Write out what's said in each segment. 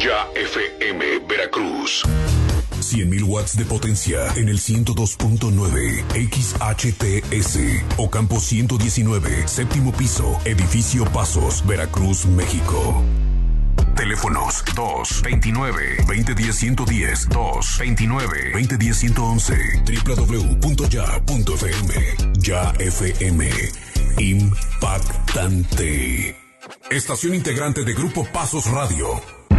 Ya FM Veracruz. 100.000 watts de potencia en el 102.9 XHTS, Ocampo 119, séptimo piso, edificio Pasos, Veracruz, México. Teléfonos 229-2010-110, 229-2010-111, www.ya.fm. Ya FM, impactante. Estación integrante de Grupo Pasos Radio.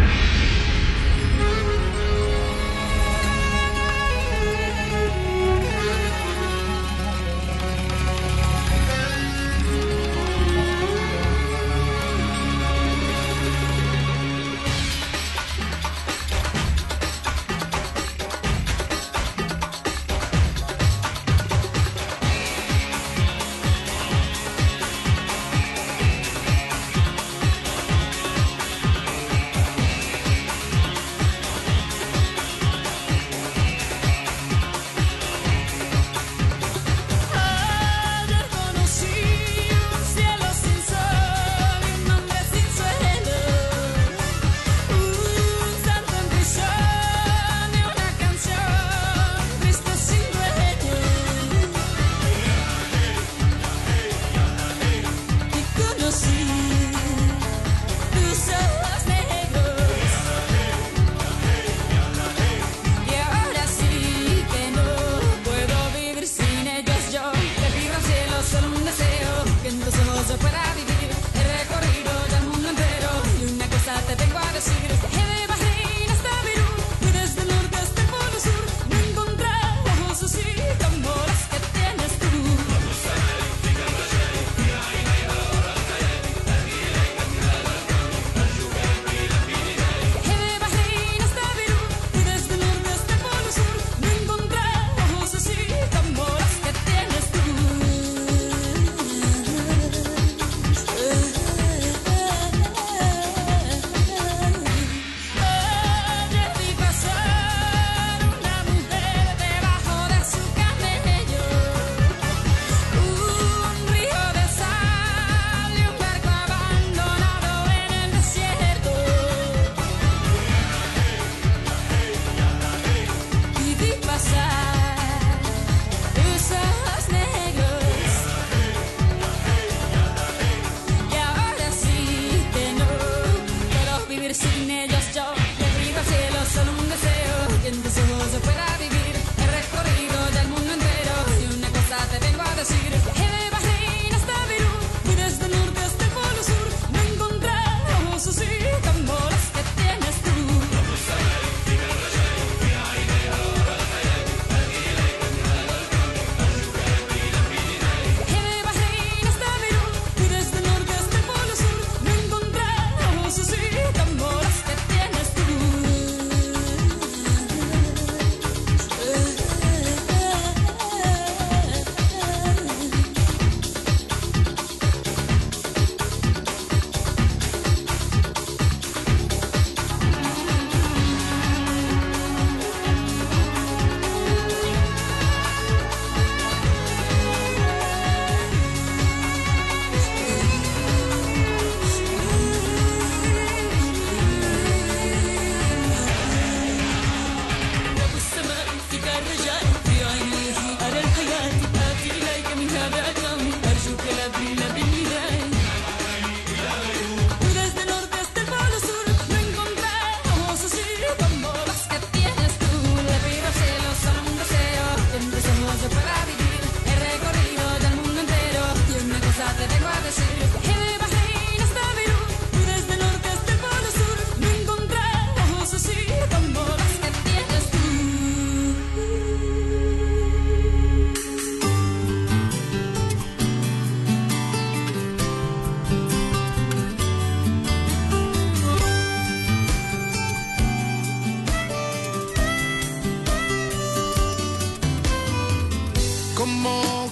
Como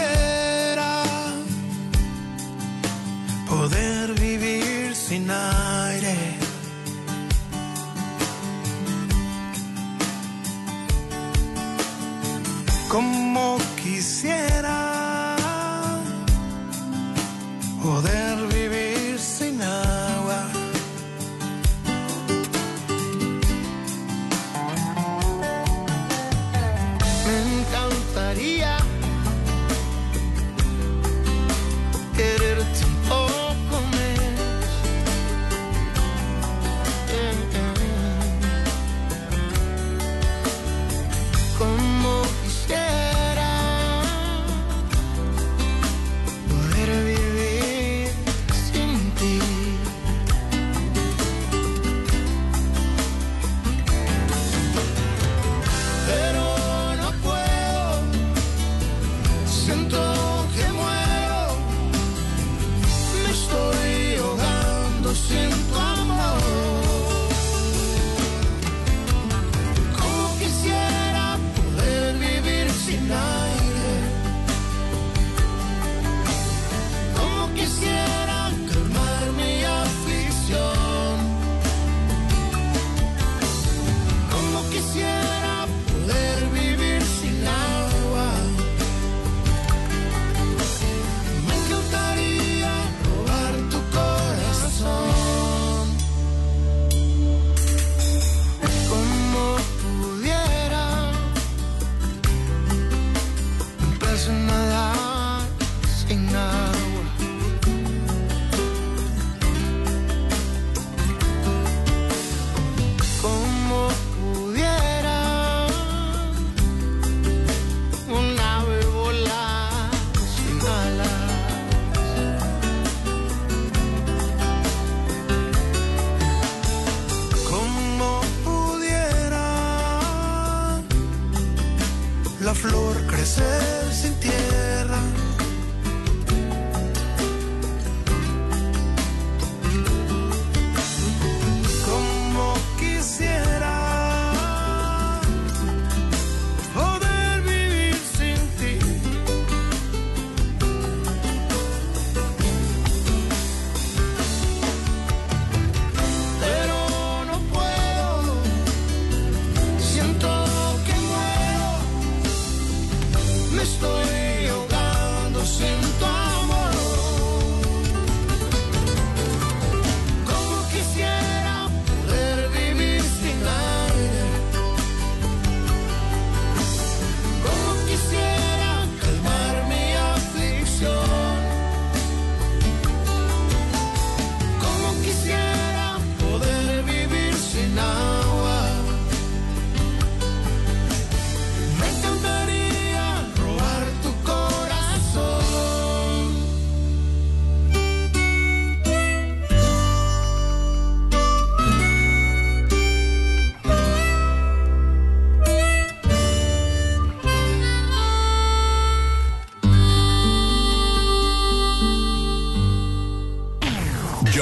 quisiera poder vivir sin aire, como quisiera poder vivir sin agua,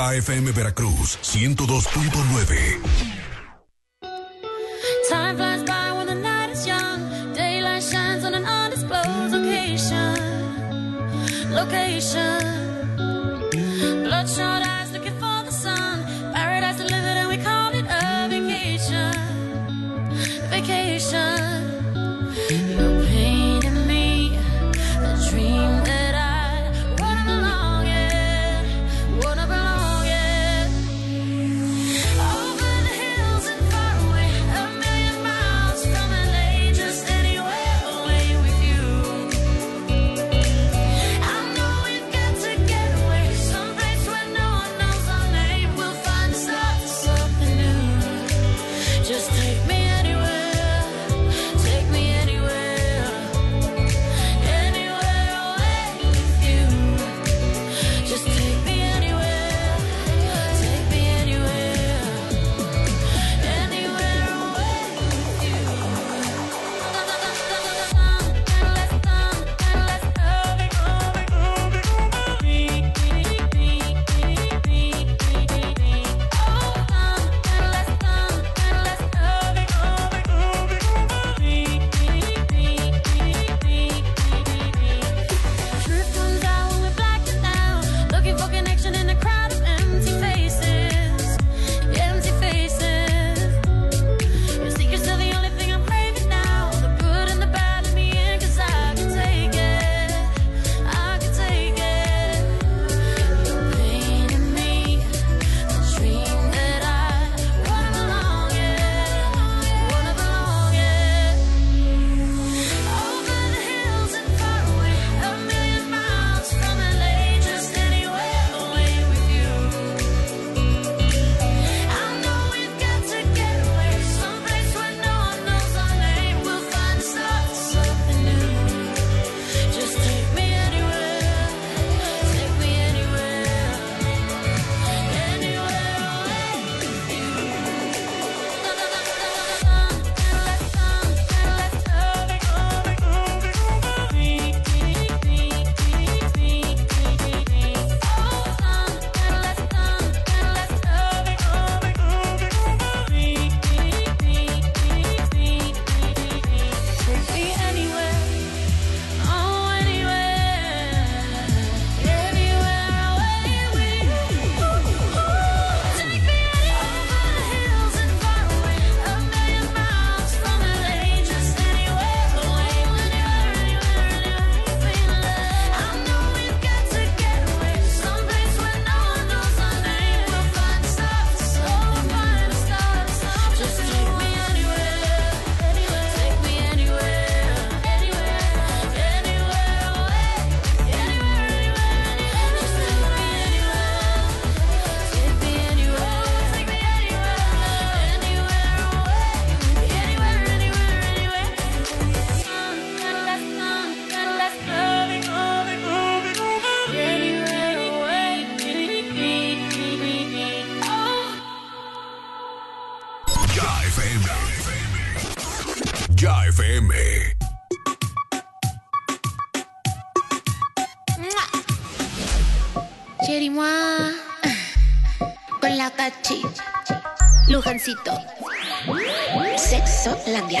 Ya FM Veracruz 102.9. Time flies by when the night is young. Daylight shines on an undisclosed location. Bloodshot eyes looking for the sun. Paradise delivered and we call it a vacation. You're painting me a dream that I wanna belong in. Over the hills and far away, a million miles from LA, just anywhere away with you. I know we've got to get away, someplace where no one knows our name. We'll find the start to something new. Just take me anywhere, take me anywhere, anywhere away with you. Just take me anywhere, take me anywhere, anywhere away with you. Truth comes out when we're blacking out, looking for connection in a crowd of empty faces, empty faces. Your secrets are the only thing I'm craving now, the good and the bad in me, 'cause I can take it, I can take it. You're painting me a dream that I wanna belong in, wanna belong in. Over the hills and far away, a million miles from LA, just anywhere away with you. I know we've got to get away, someplace where no one knows our name. We'll find the start to something new. Just take me anywhere, take me anywhere, anywhere away with you. Take me anywhere, oh anywhere, anywhere away with you. Take me over the hills and far away, a million miles from LA, just anywhere away, anywhere. I know we've got to get away, someplace where no one knows our name. We'll find the stars, find the stars. Just take me anywhere, take me anywhere, anywhere, anywhere away, anywhere. Just take me anywhere, take me anywhere, take me anywhere, anywhere away, anywhere, anywhere, anywhere. Let's loving, anywhere away. Ya FM. Ya FM. Cherimua con la cachi, Lujancito, Sexolandia.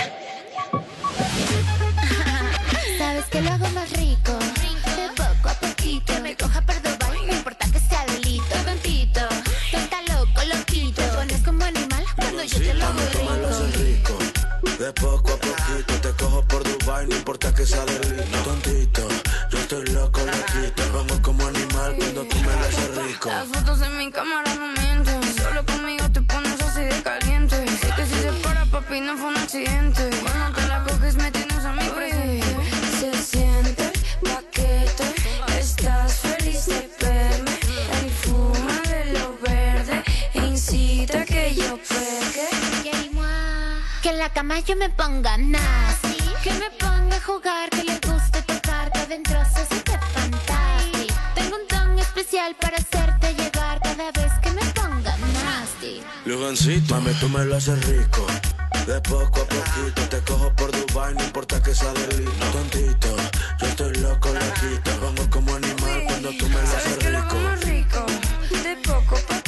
Sabes que lo hago más rico, de poco a poquito. Me coja por Dubai, no importa que sea delito. Tontito, está loco, loquito. Te pones como animal cuando yo te lo hago rico. De poco a poquito te cojo por Dubai, no importa que sea delito. Tontito, yo estoy loco, loquito. Vamos como animal cuando tú me lo haces rico. Las fotos en mi cámara no mienten, solo conmigo te pones así de caliente. Sé que si se para papi no fue un accidente. Cuando te la coges me tienes a mi presente. Se siente el paquete, estás feliz de verme. El fuma de lo verde incita que yo pegue. Que en la cama yo me ponga nasty, que me ponga a jugar, que le guste tocar, que adentro se siente fantástico. Tengo un don especial para hacerte llegar cada vez que me ponga nasty. Lugancito, mami, tú me lo haces rico. De poco a poquito te cojo por Dubai, no importa que sea delito. Tontito, yo estoy loco, loquito. Vamos como animal cuando tú me lo haces ¿Sabes que lo hago rico. más rico? De poco pa'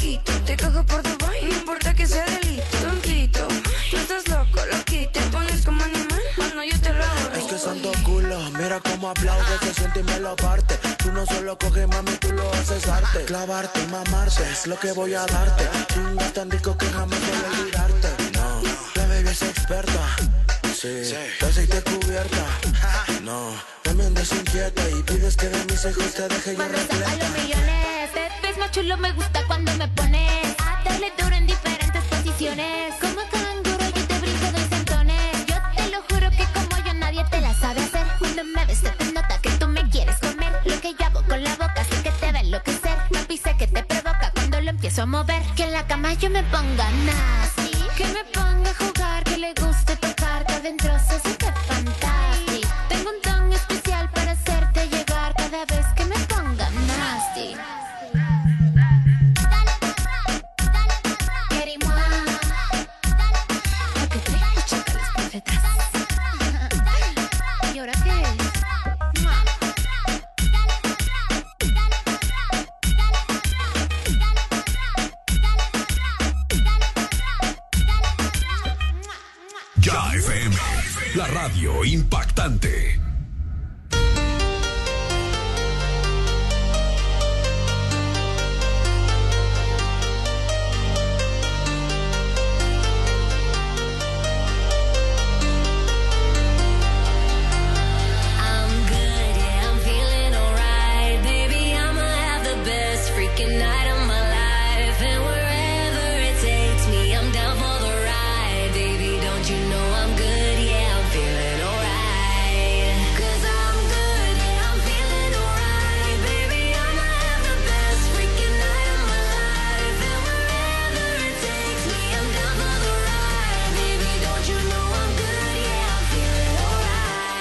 loquito. Te cojo por Dubai, no importa que sea delito. Tontito, tú estás loco, loquito. Te pones como animal, mano, yo te lo hago. Es que santo culo, mira cómo aplaude, se siente y me lo parte. Tú no solo coges, mami, tú lo haces arte. Clavarte y mamarte es lo que voy a darte. Chingas tan rico que jamás voy a olvidarte. No, la baby es experta. Sí, te aceite cubierta. No, también desinquieta y pides que de mis hijos te deje yo Cuando saca repleta. los millones, te ves más chulo, me gusta cuando me pones a darle duro en diferentes posiciones. Como canguro yo te brinco de sentones. Yo te lo juro que como yo nadie te la sabe hacer. Cuando me ves se te nota que tú me quieres comer. Lo que yo hago con la boca sé que te va a enloquecer. Papi sé que te provoca cuando lo empiezo a mover. Que en la cama yo me ponga nasty, que me ponga a jugar, que le guste tocar, que adentro se siente fantástico. Tengo un don especial para hacerte llegar cada vez que me ponga nasty. Porque traigo chacales por detrás. ¿Y ahora qué es? Ya FM, la radio impactante. I'm good, yeah, I'm feeling alright. Baby, I'ma have the best freaking night of my life. And wherever it takes me, I'm down for the ride. Baby, don't you know I'm good, yeah, I'm feeling alright. 'Cause I'm good, yeah, I'm feeling alright. Baby, I'ma have the best freaking night of my life. And wherever it takes me, I'm down for the ride. Baby, don't you know I'm good, yeah, I'm feeling alright.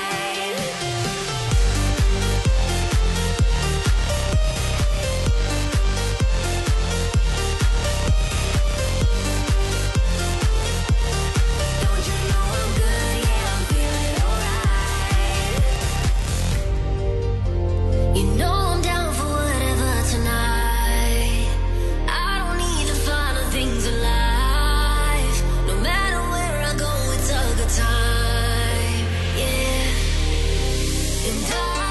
Don't you know I'm good? Yeah, I'm feeling alright. You know I'm down for whatever tonight. I don't need the finer things in life. No matter where I go, it's a good time. Yeah. And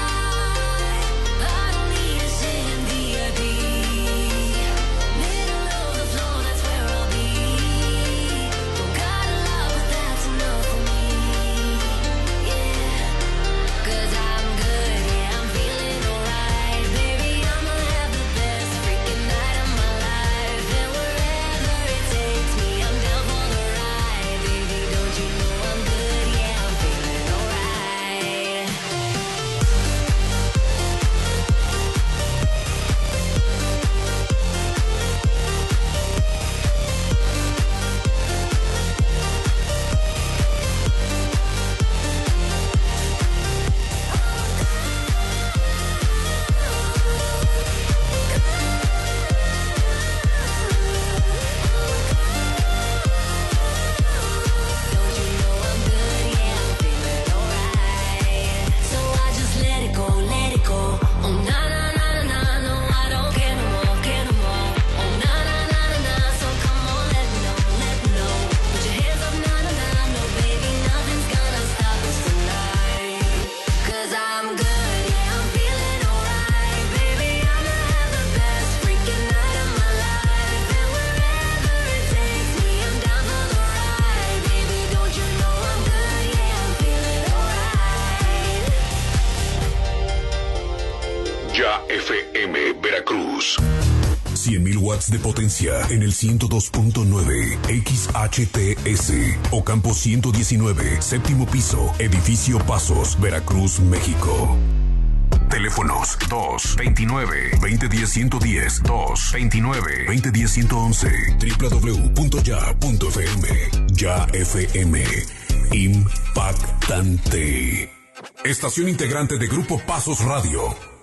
I don't need a sit in VIP. Middle of the floor, that's where I'll be. Don't got a lot, but that's enough for me. Yeah. 'Cause I'm good, yeah, I'm feeling alright. Baby, I'ma have the best freaking night of my life. And wherever it takes me, I'm down for the ride. Baby, don't you know I'm good? Yeah, I'm feeling alright. Don't you know I'm good? Yeah, I'm feeling alright. So I just let it go, let it go. Oh na na na na na, no I don't care no more, care no more. Oh na na na na na, so come on, let me know, let me know. Put your hands up, na na na, no baby, nothing's gonna stop us tonight. 'Cause I'm good, yeah, I'm feeling alright. Baby, I'ma have the best freaking night of my life. And wherever it takes me, I'm down for the ride. Baby, don't you know I'm good? Yeah, I'm feeling alright. Ya FM Veracruz. 100.000 watts de potencia en el 102.9 XHTS, Ocampo 119, séptimo piso, edificio Pasos, Veracruz, México. Teléfonos 229-2010-110, 229-2010-111, www.ya.fm. Ya FM, impactante. Estación integrante de Grupo Pasos Radio.